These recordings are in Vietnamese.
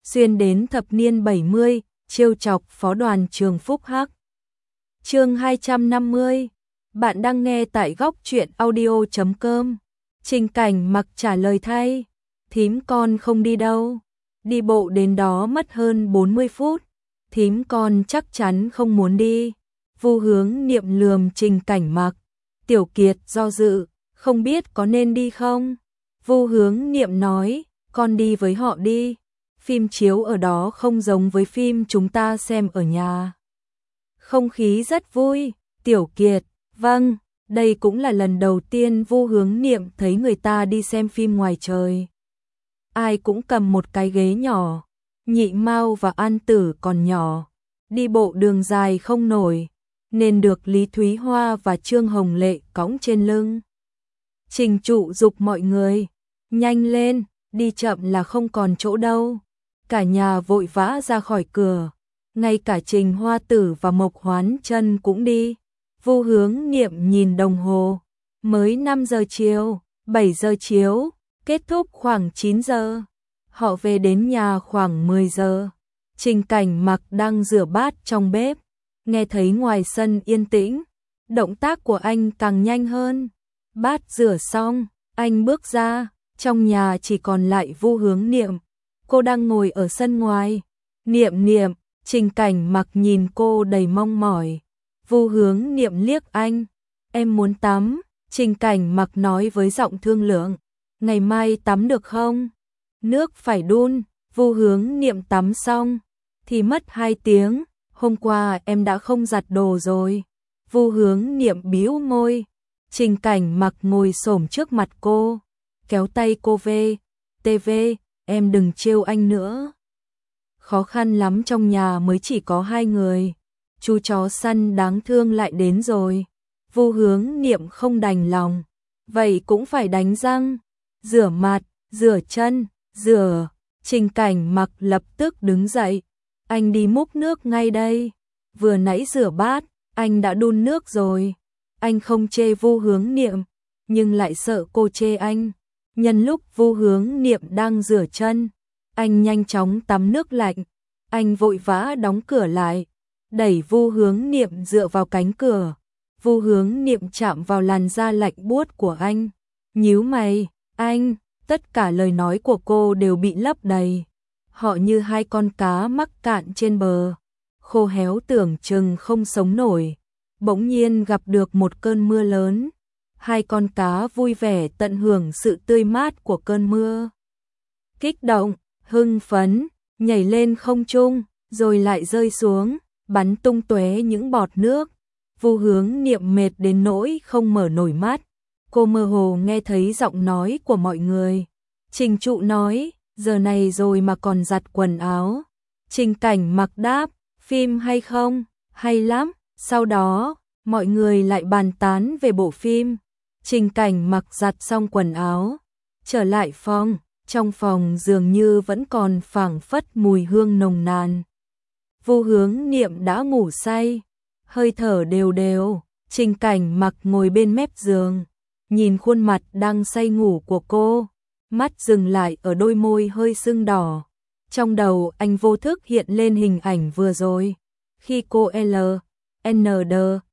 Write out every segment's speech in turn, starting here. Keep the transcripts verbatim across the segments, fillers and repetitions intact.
xuyên đến thập niên bảy mươi, trêu chọc phó đoàn trường Phúc Hắc. Chương hai trăm năm mươi. Bạn đang nghe tại góc truyện audio chấm com. Trình Cảnh Mặc trả lời thay, thím con không đi đâu. Đi bộ đến đó mất hơn bốn mươi phút. Thím con chắc chắn không muốn đi. Vu Hướng Niệm lườm Trình Cảnh Mặc. Tiểu Kiệt do dự, không biết có nên đi không. Vu Hướng Niệm nói, con đi với họ đi. Phim chiếu ở đó không giống với phim chúng ta xem ở nhà. Không khí rất vui. Tiểu Kiệt, vâng, đây cũng là lần đầu tiên Vu Hướng Niệm thấy người ta đi xem phim ngoài trời. Ai cũng cầm một cái ghế nhỏ. Nhị Mao và An Tử còn nhỏ, đi bộ đường dài không nổi, nên được Lý Thúy Hoa và Trương Hồng Lệ cõng trên lưng. Trình Trụ giục mọi người, nhanh lên, đi chậm là không còn chỗ đâu. Cả nhà vội vã ra khỏi cửa, ngay cả Trình Hoa Tử và Mộc Hoán Chân cũng đi. Vu Hướng Niệm nhìn đồng hồ, mới năm giờ chiều, bảy giờ chiếu, kết thúc khoảng chín giờ. Họ về đến nhà khoảng mười giờ. Trình Cảnh Mặc đang rửa bát trong bếp, nghe thấy ngoài sân yên tĩnh, động tác của anh càng nhanh hơn. Bát rửa xong, anh bước ra, trong nhà chỉ còn lại Vu Hướng Niệm. Cô đang ngồi ở sân ngoài. Niệm Niệm, Trình Cảnh Mặc nhìn cô đầy mong mỏi. Vu Hướng Niệm liếc anh, em muốn tắm. Trình Cảnh Mặc nói với giọng thương lượng, ngày mai tắm được không? Nước phải đun. Vu Hướng Niệm tắm xong thì mất hai tiếng, hôm qua em đã không giặt đồ rồi. Vu Hướng Niệm bĩu môi. Trình Cảnh Mặc ngồi xổm trước mặt cô, kéo tay cô về, tê vê, em đừng trêu anh nữa. Khó khăn lắm, trong nhà mới chỉ có hai người, chú chó săn đáng thương lại đến rồi. Vu Hướng Niệm không đành lòng, vậy cũng phải đánh răng, rửa mặt, rửa chân, rửa. Trình Cảnh Mặc lập tức đứng dậy, anh đi múc nước ngay đây. Vừa nãy rửa bát, anh đã đun nước rồi. Anh không chê Vu Hướng Niệm, nhưng lại sợ cô chê anh. Nhân lúc Vu Hướng Niệm đang rửa chân, anh nhanh chóng tắm nước lạnh. Anh vội vã đóng cửa lại, đẩy Vu Hướng Niệm dựa vào cánh cửa. Vu Hướng Niệm chạm vào làn da lạnh buốt của anh, nhíu mày, anh. Tất cả lời nói của cô đều bị lấp đầy. Họ như hai con cá mắc cạn trên bờ, khô héo tưởng chừng không sống nổi. Bỗng nhiên gặp được một cơn mưa lớn. Hai con cá vui vẻ tận hưởng sự tươi mát của cơn mưa. Kích động, hưng phấn, nhảy lên không trung, rồi lại rơi xuống, bắn tung tóe những bọt nước. Vu Hướng Niệm mệt đến nỗi không mở nổi mắt. Cô mơ hồ nghe thấy giọng nói của mọi người. Trình Trụ nói, giờ này rồi mà còn giặt quần áo. Trình Cảnh Mặc đáp, phim hay không? Hay lắm. Sau đó, mọi người lại bàn tán về bộ phim. Trình Cảnh Mặc giặt xong quần áo, trở lại phòng. Trong phòng dường như vẫn còn phảng phất mùi hương nồng nàn. Vu Hướng Niệm đã ngủ say, hơi thở đều đều. Trình Cảnh Mặc ngồi bên mép giường, nhìn khuôn mặt đang say ngủ của cô, mắt dừng lại ở đôi môi hơi sưng đỏ. Trong đầu anh vô thức hiện lên hình ảnh vừa rồi, khi cô L, N D,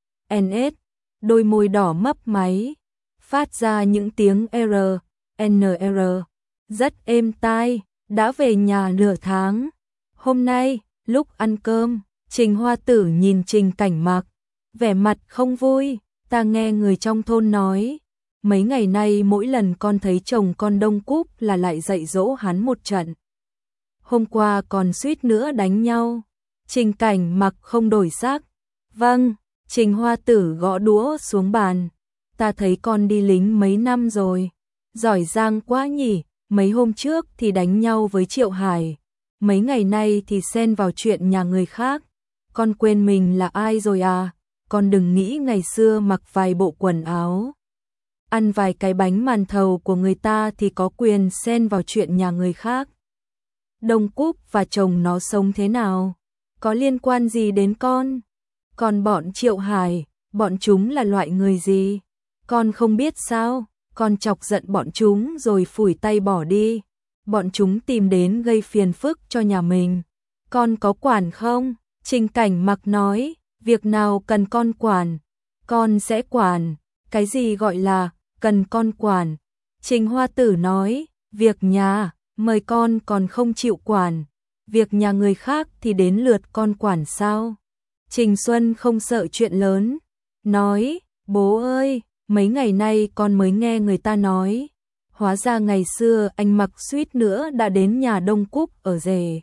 N S, đôi môi đỏ mấp máy, phát ra những tiếng R, N R, rất êm tai. Đã về nhà nửa tháng. Hôm nay, lúc ăn cơm, Trình Hoa Tử nhìn Trình Cảnh Mặc, vẻ mặt không vui. Ta nghe người trong thôn nói, mấy ngày nay mỗi lần con thấy chồng con Đông Cúp là lại dạy dỗ hắn một trận. Hôm qua còn suýt nữa đánh nhau. Trình Cảnh Mặc không đổi sắc. Vâng. Trình Hoa Tử gõ đũa xuống bàn. Ta thấy con đi lính mấy năm rồi, giỏi giang quá nhỉ. Mấy hôm trước thì đánh nhau với Triệu Hải, mấy ngày nay thì xen vào chuyện nhà người khác. Con quên mình là ai rồi à? Con đừng nghĩ ngày xưa mặc vài bộ quần áo, ăn vài cái bánh màn thầu của người ta thì có quyền xen vào chuyện nhà người khác. Đông Cúp và chồng nó sống thế nào, có liên quan gì đến con? Còn bọn Triệu Hải, bọn chúng là loại người gì? Con không biết sao? Con chọc giận bọn chúng rồi phủi tay bỏ đi. bọn chúng tìm đến gây phiền phức cho nhà mình. Con có quản không? Trình Cảnh Mặc nói, việc nào cần con quản, con sẽ quản. Cái gì gọi là cần con quản? Trình Hoa Tử nói, việc nhà, mời con còn không chịu quản, việc nhà người khác thì đến lượt con quản sao? Trình Xuân không sợ chuyện lớn, nói, bố ơi, mấy ngày nay con mới nghe người ta nói, hóa ra ngày xưa anh Mặc suýt nữa đã đến nhà Đông Cúc ở rể.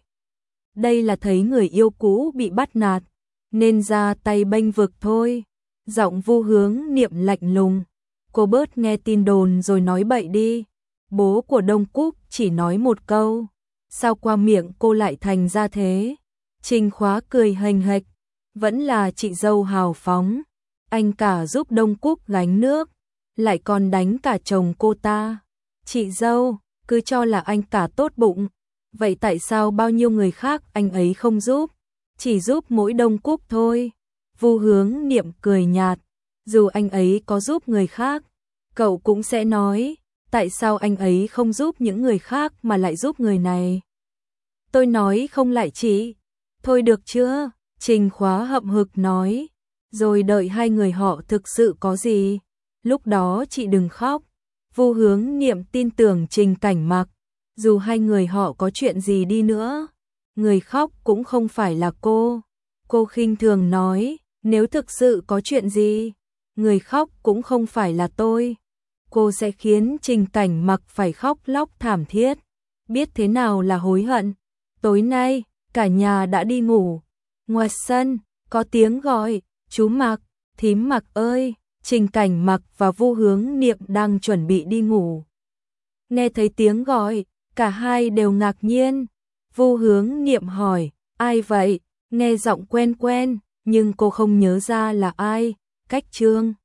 Đây là thấy người yêu cũ bị bắt nạt, nên ra tay bênh vực thôi. Giọng Vu Hướng Niệm lạnh lùng, cô bớt nghe tin đồn rồi nói bậy đi. Bố của Đông Cúc chỉ nói một câu, sao qua miệng cô lại thành ra thế? Trình Khóa cười hềnh hệch, vẫn là chị dâu hào phóng, anh cả giúp Đông Cúc gánh nước, lại còn đánh cả chồng cô ta. Chị dâu, cứ cho là anh cả tốt bụng, vậy tại sao bao nhiêu người khác anh ấy không giúp, chỉ giúp mỗi Đông Cúc thôi? Vu Hướng Niệm cười nhạt, dù anh ấy có giúp người khác, cậu cũng sẽ nói, tại sao anh ấy không giúp những người khác mà lại giúp người này? Tôi nói không lại chị. Thôi được chưa? Trình Khóa hậm hực nói, rồi đợi hai người họ thực sự có gì, lúc đó chị đừng khóc. Vu Hướng Niệm tin tưởng Trình Cảnh Mặc, dù hai người họ có chuyện gì đi nữa, người khóc cũng không phải là cô. Cô khinh thường nói, nếu thực sự có chuyện gì, người khóc cũng không phải là tôi. Cô sẽ khiến Trình Cảnh Mặc phải khóc lóc thảm thiết, biết thế nào là hối hận. Tối nay, cả nhà đã đi ngủ. Ngoài sân, có tiếng gọi, chú Mặc, thím Mặc ơi. Trình Cảnh Mặc và Vu Hướng Niệm đang chuẩn bị đi ngủ. Nghe thấy tiếng gọi, cả hai đều ngạc nhiên. Vu Hướng Niệm hỏi, ai vậy? Nghe giọng quen quen, nhưng cô không nhớ ra là ai. Cách Trương